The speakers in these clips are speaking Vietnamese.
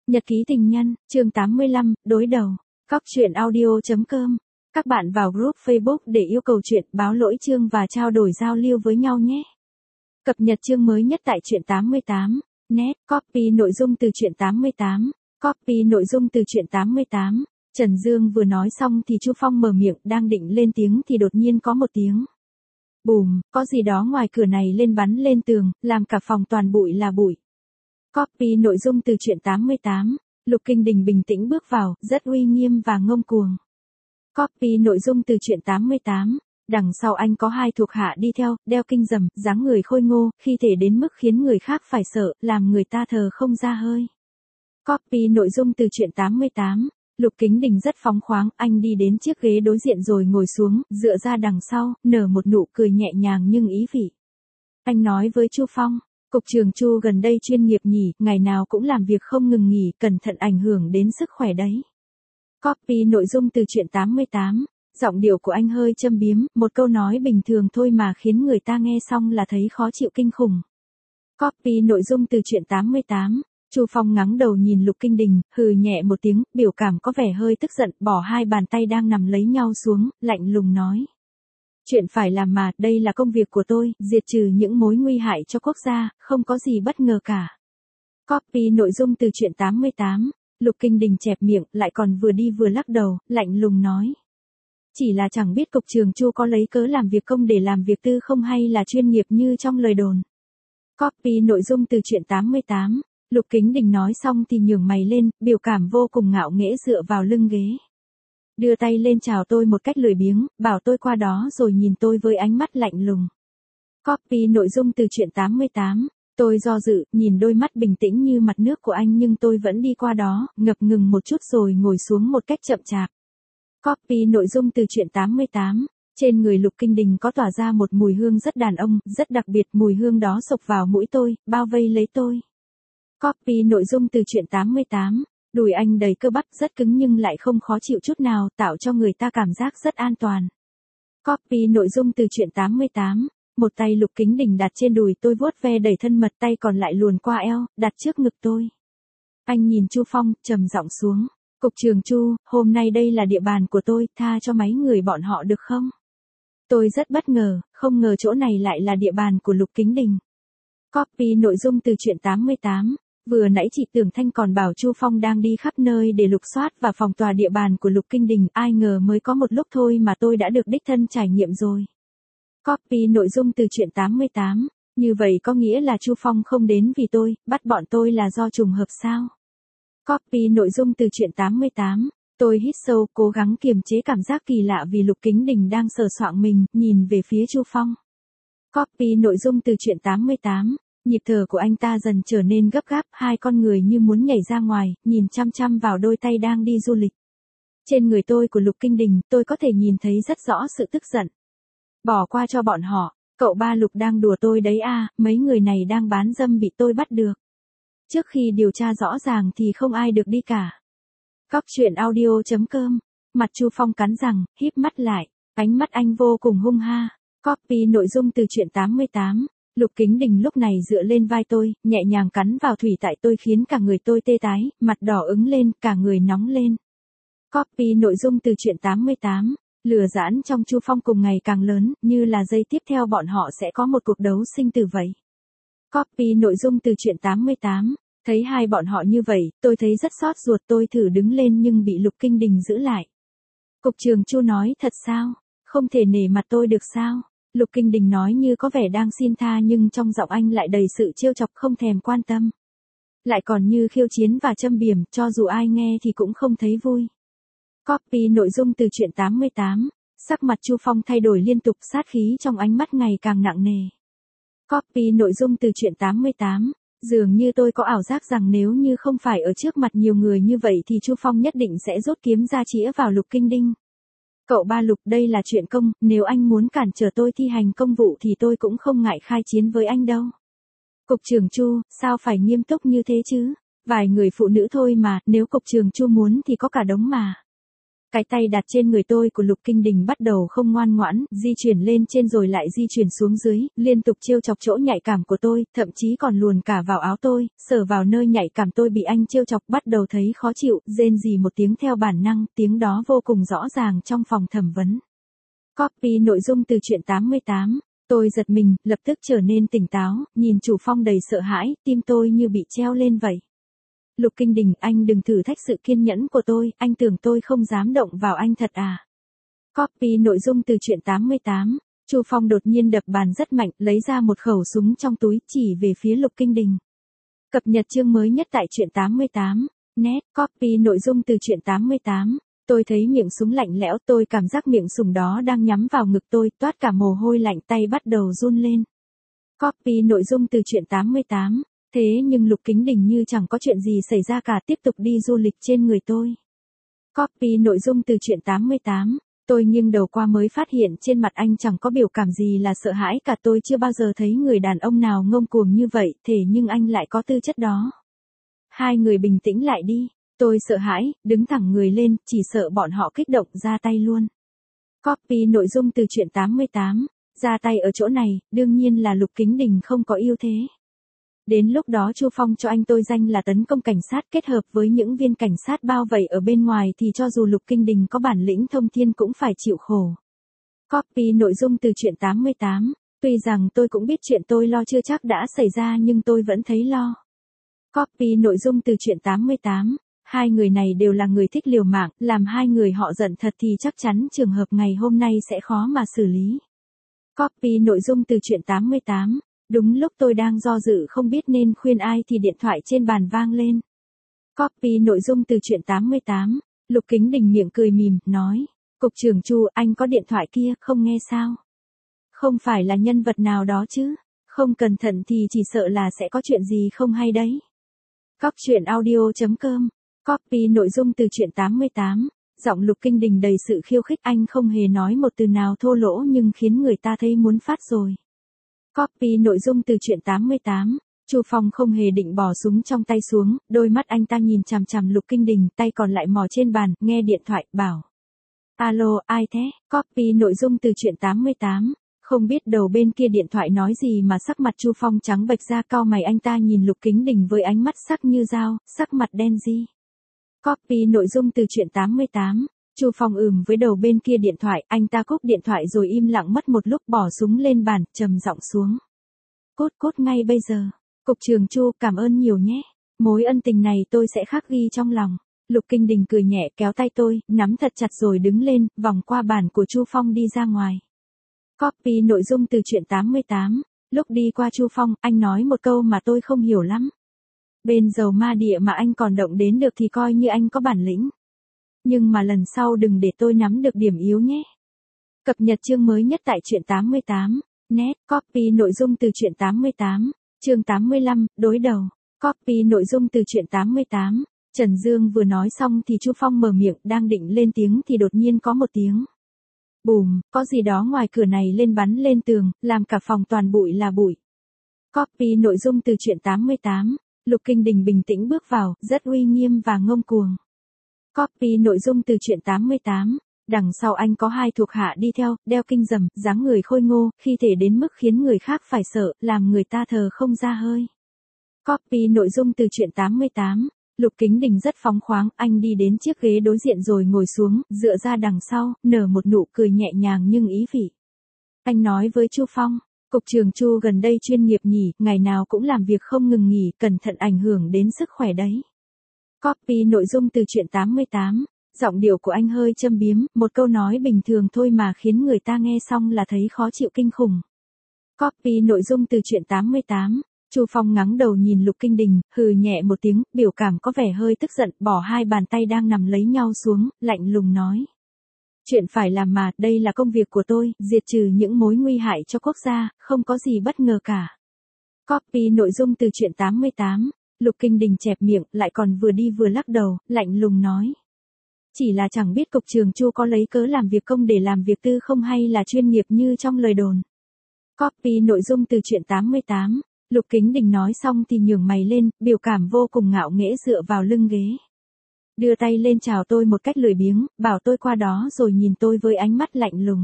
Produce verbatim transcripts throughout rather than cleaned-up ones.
Nhật ký tình nhân, chương tám mươi lăm, đối đầu. Cóc truyện audio.com. Các bạn vào group Facebook để yêu cầu truyện, báo lỗi chương và trao đổi giao lưu với nhau nhé. Cập nhật chương mới nhất tại truyện tám mươi tám. Net, copy nội dung từ truyện tám mươi tám. Copy nội dung từ truyện tám mươi tám. Trần Dương vừa nói xong thì Chu Phong mở miệng, đang định lên tiếng thì đột nhiên có một tiếng. Bùm, có gì đó ngoài cửa này lên bắn lên tường, làm cả phòng toàn bụi là bụi. Copy nội dung từ truyện tám mươi tám. Lục Kinh Đình bình tĩnh bước vào, rất uy nghiêm và ngông cuồng. Copy nội dung từ truyện tám mươi tám. Đằng sau anh có hai thuộc hạ đi theo, đeo kinh rầm, dáng người khôi ngô, khi thể đến mức khiến người khác phải sợ, làm người ta thở không ra hơi. Copy nội dung từ truyện tám mươi tám. Lục Kính Đình rất phóng khoáng, anh đi đến chiếc ghế đối diện rồi ngồi xuống, dựa ra đằng sau, nở một nụ cười nhẹ nhàng nhưng ý vị. Anh nói với Chu Phong, cục trưởng Chu gần đây chuyên nghiệp nhỉ, ngày nào cũng làm việc không ngừng nghỉ, cẩn thận ảnh hưởng đến sức khỏe đấy. Copy nội dung từ truyện tám mươi tám. Giọng điệu của anh hơi châm biếm, một câu nói bình thường thôi mà khiến người ta nghe xong là thấy khó chịu kinh khủng. Copy nội dung từ truyện tám mươi tám. Chu Phong ngắng đầu nhìn Lục Kinh Đình, hừ nhẹ một tiếng, biểu cảm có vẻ hơi tức giận, bỏ hai bàn tay đang nằm lấy nhau xuống, lạnh lùng nói. Chuyện phải làm mà, đây là công việc của tôi, diệt trừ những mối nguy hại cho quốc gia, không có gì bất ngờ cả. Copy nội dung từ truyện tám mươi tám. Lục Kinh Đình chẹp miệng, lại còn vừa đi vừa lắc đầu, lạnh lùng nói. Chỉ là chẳng biết cục trưởng Chu có lấy cớ làm việc công để làm việc tư không hay là chuyên nghiệp như trong lời đồn. Copy nội dung từ truyện tám mươi tám. Lục Kính Đình nói xong thì nhướng mày lên, biểu cảm vô cùng ngạo nghễ dựa vào lưng ghế. Đưa tay lên chào tôi một cách lười biếng, bảo tôi qua đó rồi nhìn tôi với ánh mắt lạnh lùng. Copy nội dung từ truyện tám mươi tám. Tôi do dự, nhìn đôi mắt bình tĩnh như mặt nước của anh nhưng tôi vẫn đi qua đó, ngập ngừng một chút rồi ngồi xuống một cách chậm chạp. Copy nội dung từ truyện tám mươi tám. Trên người Lục Kinh Đình có tỏa ra một mùi hương rất đàn ông, rất đặc biệt, mùi hương đó xộc vào mũi tôi, bao vây lấy tôi. Copy nội dung từ truyện tám mươi tám. Đùi anh đầy cơ bắp, rất cứng nhưng lại không khó chịu chút nào, tạo cho người ta cảm giác rất an toàn. Copy nội dung từ truyện tám mươi tám. Một tay Lục Kính Đình đặt trên đùi tôi vuốt ve đầy thân mật, tay còn lại luồn qua eo, đặt trước ngực tôi. Anh nhìn Chu Phong, trầm giọng xuống. Cục trưởng Chu, hôm nay đây là địa bàn của tôi, tha cho mấy người bọn họ được không? Tôi rất bất ngờ, không ngờ chỗ này lại là địa bàn của Lục Kính Đình. Copy nội dung từ truyện tám mươi tám. Vừa nãy chị Tưởng Thanh còn bảo Chu Phong đang đi khắp nơi để lục soát và phòng tòa địa bàn của Lục Kinh Đình, ai ngờ mới có một lúc thôi mà tôi đã được đích thân trải nghiệm rồi. Copy nội dung từ truyện tám mươi tám. Như vậy có nghĩa là Chu Phong không đến vì tôi, bắt bọn tôi là do trùng hợp sao? Copy nội dung từ truyện tám mươi tám. Tôi hít sâu, cố gắng kiềm chế cảm giác kỳ lạ vì Lục Kính Đình đang sờ soạng mình, nhìn về phía Chu Phong. Copy nội dung từ truyện tám mươi tám. Nhịp thở của anh ta dần trở nên gấp gáp, hai con người như muốn nhảy ra ngoài, nhìn chăm chăm vào đôi tay đang đi du lịch. Trên người tôi của Lục Kinh Đình, tôi có thể nhìn thấy rất rõ sự tức giận. Bỏ qua cho bọn họ, cậu ba Lục đang đùa tôi đấy à, mấy người này đang bán dâm bị tôi bắt được. Trước khi điều tra rõ ràng thì không ai được đi cả. Cóc truyện audio.com. Mặt Chu Phong cắn răng, híp mắt lại, ánh mắt anh vô cùng hung ha. Copy nội dung từ truyện tám mươi tám. Lục Kính Đình lúc này dựa lên vai tôi, nhẹ nhàng cắn vào thủy tại tôi khiến cả người tôi tê tái, mặt đỏ ửng lên, cả người nóng lên. Copy nội dung từ truyện tám mươi tám. Lửa giãn trong Chu Phong cùng ngày càng lớn, như là giây tiếp theo bọn họ sẽ có một cuộc đấu sinh tử vậy. Copy nội dung từ truyện tám mươi tám. Thấy hai bọn họ như vậy, tôi thấy rất xót ruột, tôi thử đứng lên nhưng bị Lục Kinh Đình giữ lại. Cục trưởng Chu nói thật sao? Không thể nể mặt tôi được sao? Lục Kinh Đình nói như có vẻ đang xin tha nhưng trong giọng anh lại đầy sự trêu chọc, không thèm quan tâm. Lại còn như khiêu chiến và châm biếm, cho dù ai nghe thì cũng không thấy vui. Copy nội dung từ truyện tám mươi tám. Sắc mặt Chu Phong thay đổi liên tục, sát khí trong ánh mắt ngày càng nặng nề. Copy nội dung từ truyện tám mươi tám. Dường như tôi có ảo giác rằng nếu như không phải ở trước mặt nhiều người như vậy thì Chu Phong nhất định sẽ rút kiếm ra chĩa vào Lục Kinh Đình. Cậu ba Lục, đây là chuyện công, nếu anh muốn cản trở tôi thi hành công vụ thì tôi cũng không ngại khai chiến với anh đâu. Cục trưởng Chu, sao phải nghiêm túc như thế chứ? Vài người phụ nữ thôi mà, nếu cục trưởng Chu muốn thì có cả đống mà. Cái tay đặt trên người tôi của Lục Kinh Đình bắt đầu không ngoan ngoãn, di chuyển lên trên rồi lại di chuyển xuống dưới, liên tục trêu chọc chỗ nhạy cảm của tôi, thậm chí còn luồn cả vào áo tôi, sờ vào nơi nhạy cảm tôi bị anh trêu chọc, bắt đầu thấy khó chịu, rên rỉ một tiếng theo bản năng, tiếng đó vô cùng rõ ràng trong phòng thẩm vấn. Copy nội dung từ truyện tám mươi tám. Tôi giật mình, lập tức trở nên tỉnh táo, nhìn Chu Phong đầy sợ hãi, tim tôi như bị treo lên vậy. Lục Kinh Đình, anh đừng thử thách sự kiên nhẫn của tôi, anh tưởng tôi không dám động vào anh thật à? Copy nội dung từ truyện tám mươi tám. Chu Phong đột nhiên đập bàn rất mạnh, lấy ra một khẩu súng trong túi, chỉ về phía Lục Kinh Đình. Cập nhật chương mới nhất tại truyện tám mươi tám. Net, copy nội dung từ truyện tám mươi tám. Tôi thấy miệng súng lạnh lẽo, tôi cảm giác miệng súng đó đang nhắm vào ngực tôi, toát cả mồ hôi lạnh, tay bắt đầu run lên. Copy nội dung từ truyện tám mươi tám. Thế nhưng Lục Kính Đình như chẳng có chuyện gì xảy ra cả, tiếp tục đi du lịch trên người tôi. Copy nội dung từ truyện tám mươi tám. Tôi nghiêng đầu qua mới phát hiện trên mặt anh chẳng có biểu cảm gì là sợ hãi cả, tôi chưa bao giờ thấy người đàn ông nào ngông cuồng như vậy, thế nhưng anh lại có tư chất đó. Hai người bình tĩnh lại đi. Tôi sợ hãi, đứng thẳng người lên, chỉ sợ bọn họ kích động ra tay luôn. Copy nội dung từ truyện tám mươi tám. Ra tay ở chỗ này, đương nhiên là Lục Kính Đình không có ưu thế. Đến lúc đó Chu Phong cho anh tôi danh là tấn công cảnh sát kết hợp với những viên cảnh sát bao vây ở bên ngoài thì cho dù Lục Kinh Đình có bản lĩnh thông thiên cũng phải chịu khổ. Copy nội dung từ truyện tám mươi tám. Tuy rằng tôi cũng biết chuyện tôi lo chưa chắc đã xảy ra nhưng tôi vẫn thấy lo. Copy nội dung từ truyện tám mươi tám. Hai người này đều là người thích liều mạng, làm hai người họ giận thật thì chắc chắn trường hợp ngày hôm nay sẽ khó mà xử lý. Copy nội dung từ truyện tám mươi tám. Đúng lúc tôi đang do dự không biết nên khuyên ai thì điện thoại trên bàn vang lên. Copy nội dung từ truyện tám mươi tám. Lục Kính Đình miệng cười mỉm, nói. Cục trưởng Chu, anh có điện thoại kia, không nghe sao? Không phải là nhân vật nào đó chứ? Không cẩn thận thì chỉ sợ là sẽ có chuyện gì không hay đấy. Cóc truyện audio chấm com. Copy nội dung từ truyện tám mươi tám. Giọng Lục Kinh Đình đầy sự khiêu khích, anh không hề nói một từ nào thô lỗ nhưng khiến người ta thấy muốn phát rồi. Copy nội dung từ truyện tám mươi tám. Chu Phong không hề định bỏ súng trong tay xuống, đôi mắt anh ta nhìn chằm chằm Lục Kinh Đình, tay còn lại mò trên bàn, nghe điện thoại, bảo. Alo, ai thế? Copy nội dung từ truyện tám mươi tám. Không biết đầu bên kia điện thoại nói gì mà sắc mặt Chu Phong trắng bệch ra, cau mày, anh ta nhìn Lục Kính Đình với ánh mắt sắc như dao, sắc mặt đen ri. Copy nội dung từ truyện tám mươi tám. Chu Phong ừm với đầu bên kia điện thoại, anh ta cúp điện thoại rồi im lặng mất một lúc, bỏ súng lên bàn, trầm giọng xuống. Cút cút ngay bây giờ. Cục trưởng Chu, cảm ơn nhiều nhé. Mối ân tình này tôi sẽ khắc ghi trong lòng. Lục Kinh Đình cười nhẹ, kéo tay tôi, nắm thật chặt rồi đứng lên, vòng qua bàn của Chu Phong đi ra ngoài. Copy nội dung từ truyện tám mươi tám. Lúc đi qua Chu Phong, anh nói một câu mà tôi không hiểu lắm. Bên dầu ma địa mà anh còn động đến được thì coi như anh có bản lĩnh. Nhưng mà lần sau đừng để tôi nắm được điểm yếu nhé. Cập nhật chương mới nhất tại truyện tám mươi tám. Net, copy nội dung từ truyện tám mươi tám. Chương tám mươi lăm, đối đầu. Copy nội dung từ truyện tám mươi tám. Trần Dương vừa nói xong thì Chu Phong mở miệng, đang định lên tiếng thì đột nhiên có một tiếng. Bùm, có gì đó ngoài cửa này lên bắn lên tường, làm cả phòng toàn bụi là bụi. Copy nội dung từ truyện tám mươi tám. Lục Kinh Đình bình tĩnh bước vào, rất uy nghiêm và ngông cuồng. Copy nội dung từ truyện tám mươi tám. Đằng sau anh có hai thuộc hạ đi theo, đeo kinh rầm, dáng người khôi ngô, khi thể đến mức khiến người khác phải sợ, làm người ta thờ không ra hơi. Copy nội dung từ truyện tám mươi tám. Lục Kính Đình rất phóng khoáng, anh đi đến chiếc ghế đối diện rồi ngồi xuống, dựa ra đằng sau, nở một nụ cười nhẹ nhàng nhưng ý vị. Anh nói với Chu Phong, Cục trưởng Chu gần đây chuyên nghiệp nhỉ, ngày nào cũng làm việc không ngừng nghỉ, cẩn thận ảnh hưởng đến sức khỏe đấy. Copy nội dung từ truyện tám mươi tám. Giọng điệu của anh hơi châm biếm, một câu nói bình thường thôi mà khiến người ta nghe xong là thấy khó chịu kinh khủng. Copy nội dung từ truyện tám mươi tám. Chu Phong ngắng đầu nhìn Lục Kinh Đình, hừ nhẹ một tiếng, biểu cảm có vẻ hơi tức giận, bỏ hai bàn tay đang nằm lấy nhau xuống, lạnh lùng nói. Chuyện phải làm mà, đây là công việc của tôi, diệt trừ những mối nguy hại cho quốc gia, không có gì bất ngờ cả. Copy nội dung từ truyện tám mươi tám. Lục Kinh Đình chẹp miệng, lại còn vừa đi vừa lắc đầu, lạnh lùng nói. Chỉ là chẳng biết cục trưởng Chu có lấy cớ làm việc công để làm việc tư không hay là chuyên nghiệp như trong lời đồn. Copy nội dung từ truyện tám mươi tám. Lục Kính Đình nói xong thì nhướng mày lên, biểu cảm vô cùng ngạo nghễ dựa vào lưng ghế. đưa tay lên chào tôi một cách lười biếng, bảo tôi qua đó rồi nhìn tôi với ánh mắt lạnh lùng.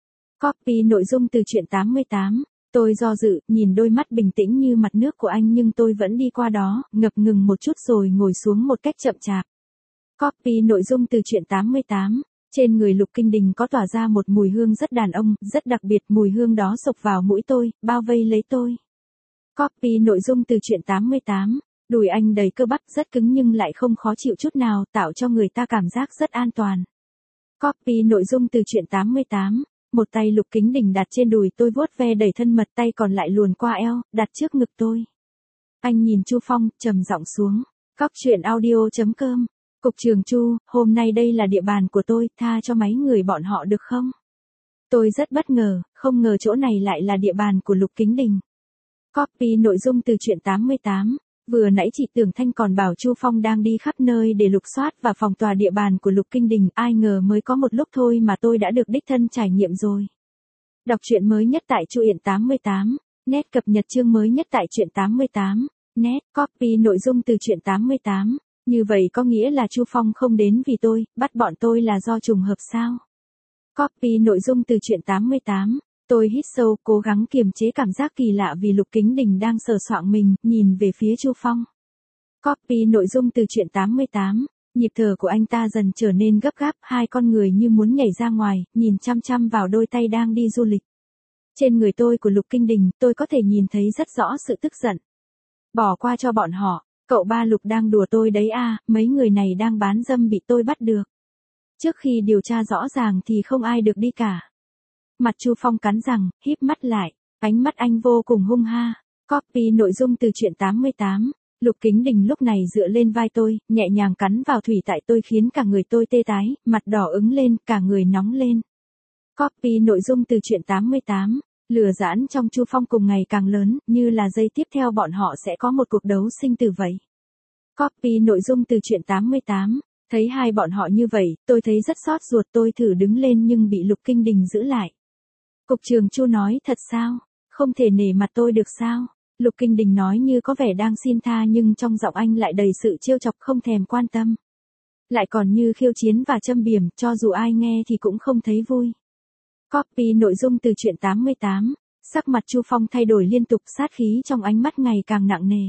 Copy nội dung từ truyện tám mươi tám. Tôi do dự, nhìn đôi mắt bình tĩnh như mặt nước của anh nhưng tôi vẫn đi qua đó, ngập ngừng một chút rồi ngồi xuống một cách chậm chạp. Copy nội dung từ truyện tám mươi tám. Trên người Lục Kinh Đình có tỏa ra một mùi hương rất đàn ông, rất đặc biệt, mùi hương đó xộc vào mũi tôi, bao vây lấy tôi. Copy nội dung từ truyện tám mươi tám. Đùi anh đầy cơ bắp, rất cứng nhưng lại không khó chịu chút nào, tạo cho người ta cảm giác rất an toàn. Copy nội dung từ truyện tám mươi tám. Một tay Lục Kính Đình đặt trên đùi tôi vuốt ve đầy thân mật, tay còn lại luồn qua eo, đặt trước ngực tôi. Anh nhìn Chu Phong, trầm giọng xuống. Cóc truyện audio chấm com. Cục trưởng Chu, hôm nay đây là địa bàn của tôi, tha cho mấy người bọn họ được không? Tôi rất bất ngờ, không ngờ chỗ này lại là địa bàn của Lục Kính Đình. Copy nội dung từ truyện tám mươi tám. Vừa nãy chị Tưởng Thanh còn bảo Chu Phong đang đi khắp nơi để lục soát và phòng tòa địa bàn của Lục Kinh Đình, ai ngờ mới có một lúc thôi mà tôi đã được đích thân trải nghiệm rồi. Đọc truyện mới nhất tại truyện tám mươi tám, net cập nhật chương mới nhất tại truyện tám mươi tám, net, copy nội dung từ truyện tám mươi tám. Như vậy có nghĩa là Chu Phong không đến vì tôi, bắt bọn tôi là do trùng hợp sao? Copy nội dung từ truyện tám mươi tám. Tôi hít sâu, cố gắng kiềm chế cảm giác kỳ lạ vì Lục Kính Đình đang sờ soạng mình, nhìn về phía Chu Phong. Copy nội dung từ truyện tám mươi tám. Nhịp thở của anh ta dần trở nên gấp gáp, hai con người như muốn nhảy ra ngoài, nhìn chăm chăm vào đôi tay đang đi du lịch. Trên người tôi của Lục Kinh Đình, tôi có thể nhìn thấy rất rõ sự tức giận. Bỏ qua cho bọn họ, cậu ba Lục đang đùa tôi đấy à, mấy người này đang bán dâm bị tôi bắt được. Trước khi điều tra rõ ràng thì không ai được đi cả. Mặt Chu Phong cắn răng, híp mắt lại, ánh mắt anh vô cùng hung ha. Copy nội dung từ truyện tám mươi tám. Lục Kính Đình lúc này dựa lên vai tôi, nhẹ nhàng cắn vào thủy tại tôi khiến cả người tôi tê tái, mặt đỏ ứng lên, cả người nóng lên. Copy nội dung từ truyện tám mươi tám. Lửa giãn trong Chu Phong cùng ngày càng lớn, như là giây tiếp theo bọn họ sẽ có một cuộc đấu sinh tử vậy. Copy nội dung từ truyện tám mươi tám. Thấy hai bọn họ như vậy, tôi thấy rất xót ruột, tôi thử đứng lên nhưng bị Lục Kinh Đình giữ lại. Cục trưởng Chu nói thật sao? Không thể nể mặt tôi được sao? Lục Kinh Đình nói như có vẻ đang xin tha nhưng trong giọng anh lại đầy sự trêu chọc không thèm quan tâm. Lại còn như khiêu chiến và châm biếm, cho dù ai nghe thì cũng không thấy vui. Copy nội dung từ truyện tám mươi tám. Sắc mặt Chu Phong thay đổi liên tục, sát khí trong ánh mắt ngày càng nặng nề.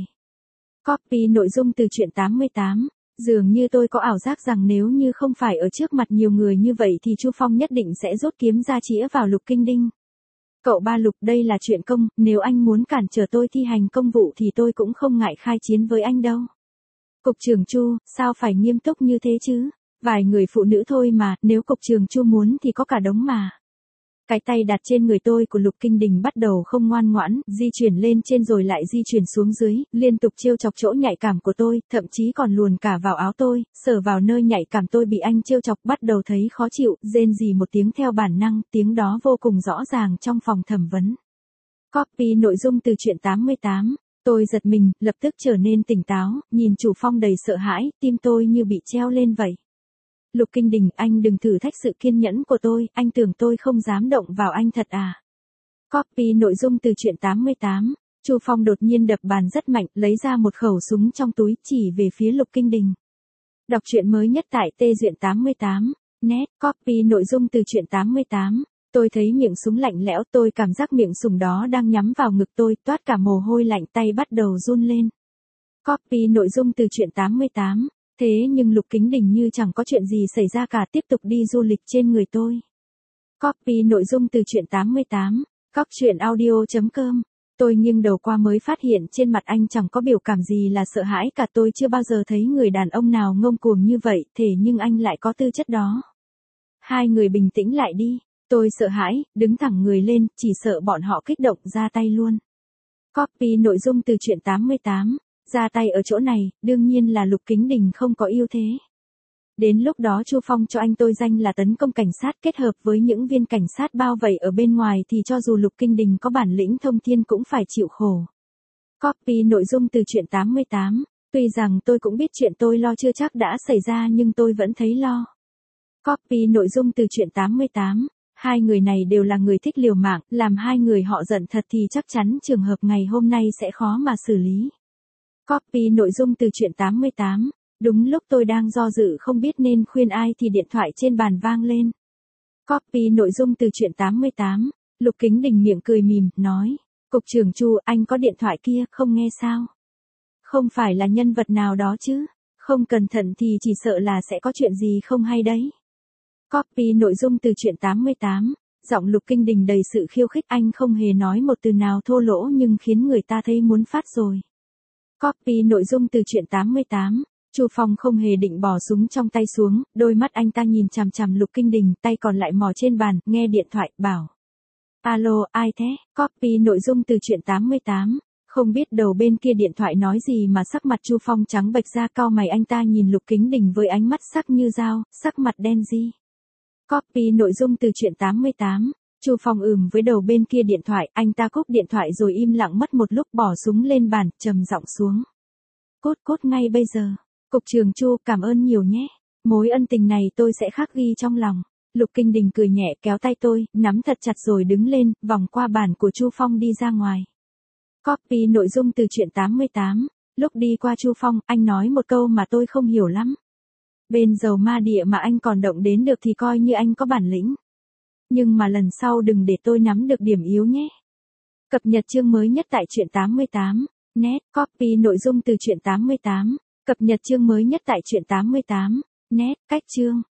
Copy nội dung từ truyện tám mươi tám. Dường như tôi có ảo giác rằng nếu như không phải ở trước mặt nhiều người như vậy thì Chu Phong nhất định sẽ rút kiếm ra chĩa vào Lục Kinh Đình. Cậu ba Lục, đây là chuyện công, nếu anh muốn cản trở tôi thi hành công vụ thì tôi cũng không ngại khai chiến với anh đâu. Cục trưởng Chu, sao phải nghiêm túc như thế chứ? Vài người phụ nữ thôi mà, nếu cục trưởng Chu muốn thì có cả đống mà. Cái tay đặt trên người tôi của Lục Kinh Đình bắt đầu không ngoan ngoãn, di chuyển lên trên rồi lại di chuyển xuống dưới, liên tục trêu chọc chỗ nhạy cảm của tôi, thậm chí còn luồn cả vào áo tôi, sờ vào nơi nhạy cảm tôi bị anh trêu chọc, bắt đầu thấy khó chịu, rên rỉ một tiếng theo bản năng, tiếng đó vô cùng rõ ràng trong phòng thẩm vấn. Copy nội dung từ truyện tám mươi tám. Tôi giật mình, lập tức trở nên tỉnh táo, nhìn Chu Phong đầy sợ hãi, tim tôi như bị treo lên vậy. Lục Kinh Đình, anh đừng thử thách sự kiên nhẫn của tôi, anh tưởng tôi không dám động vào anh thật à? Copy nội dung từ truyện tám mươi tám. Chu Phong đột nhiên đập bàn rất mạnh, lấy ra một khẩu súng trong túi, chỉ về phía Lục Kinh Đình. Đọc truyện mới nhất tại Tê Duyện tám mươi tám, net, copy nội dung từ truyện tám mươi tám. Tôi thấy miệng súng lạnh lẽo, tôi cảm giác miệng súng đó đang nhắm vào ngực tôi, toát cả mồ hôi lạnh, tay bắt đầu run lên. Copy nội dung từ truyện tám mươi tám. Thế nhưng Lục Kính Đình như chẳng có chuyện gì xảy ra cả, tiếp tục đi du lịch trên người tôi. Copy nội dung từ truyện tám mươi tám, cóc truyện audio chấm com. Tôi nghiêng đầu qua mới phát hiện trên mặt anh chẳng có biểu cảm gì là sợ hãi cả, tôi chưa bao giờ thấy người đàn ông nào ngông cuồng như vậy, thế nhưng anh lại có tư chất đó. Hai người bình tĩnh lại đi, tôi sợ hãi, đứng thẳng người lên, chỉ sợ bọn họ kích động ra tay luôn. Copy nội dung từ truyện tám mươi tám. Ra tay ở chỗ này, đương nhiên là Lục Kính Đình không có ưu thế. Đến lúc đó Chu Phong cho anh tôi danh là tấn công cảnh sát kết hợp với những viên cảnh sát bao vây ở bên ngoài thì cho dù Lục Kinh Đình có bản lĩnh thông thiên cũng phải chịu khổ. Copy nội dung từ truyện tám mươi tám. Tuy rằng tôi cũng biết chuyện tôi lo chưa chắc đã xảy ra nhưng tôi vẫn thấy lo. Copy nội dung từ truyện tám mươi tám. Hai người này đều là người thích liều mạng, làm hai người họ giận thật thì chắc chắn trường hợp ngày hôm nay sẽ khó mà xử lý. Copy nội dung từ truyện tám mươi tám. Đúng lúc tôi đang do dự không biết nên khuyên ai thì điện thoại trên bàn vang lên. Copy nội dung từ truyện tám mươi tám. Lục Kính Đình miệng cười mỉm, nói. Cục trưởng Chu, anh có điện thoại kia, không nghe sao? Không phải là nhân vật nào đó chứ? Không cẩn thận thì chỉ sợ là sẽ có chuyện gì không hay đấy. Copy nội dung từ truyện tám mươi tám. Giọng Lục Kinh Đình đầy sự khiêu khích, anh không hề nói một từ nào thô lỗ nhưng khiến người ta thấy muốn phát rồi. Copy nội dung từ truyện tám mươi tám. Chu Phong không hề định bỏ súng trong tay xuống, đôi mắt anh ta nhìn chằm chằm Lục Kinh Đình, tay còn lại mò trên bàn, nghe điện thoại, bảo. Alo, ai thế? Copy nội dung từ truyện tám mươi tám. Không biết đầu bên kia điện thoại nói gì mà sắc mặt Chu Phong trắng bệch ra, cau mày, anh ta nhìn Lục Kính Đình với ánh mắt sắc như dao, sắc mặt đen ri. Copy nội dung từ truyện tám mươi tám. Chu Phong ừm với đầu bên kia điện thoại, anh ta cúp điện thoại rồi im lặng mất một lúc, bỏ súng lên bàn, trầm giọng xuống. Cút cút ngay bây giờ. Cục trưởng Chu, cảm ơn nhiều nhé. Mối ân tình này tôi sẽ khắc ghi trong lòng. Lục Kinh Đình cười nhẹ, kéo tay tôi, nắm thật chặt rồi đứng lên, vòng qua bàn của Chu Phong đi ra ngoài. Copy nội dung từ truyện tám mươi tám. Lúc đi qua Chu Phong, anh nói một câu mà tôi không hiểu lắm. Bên dầu ma địa mà anh còn động đến được thì coi như anh có bản lĩnh. Nhưng mà lần sau đừng để tôi nắm được điểm yếu nhé. Cập nhật chương mới nhất tại truyện tám mươi tám. Net. Copy nội dung từ truyện tám mươi tám. Cập nhật chương mới nhất tại truyện tám mươi tám. Net. Cách chương.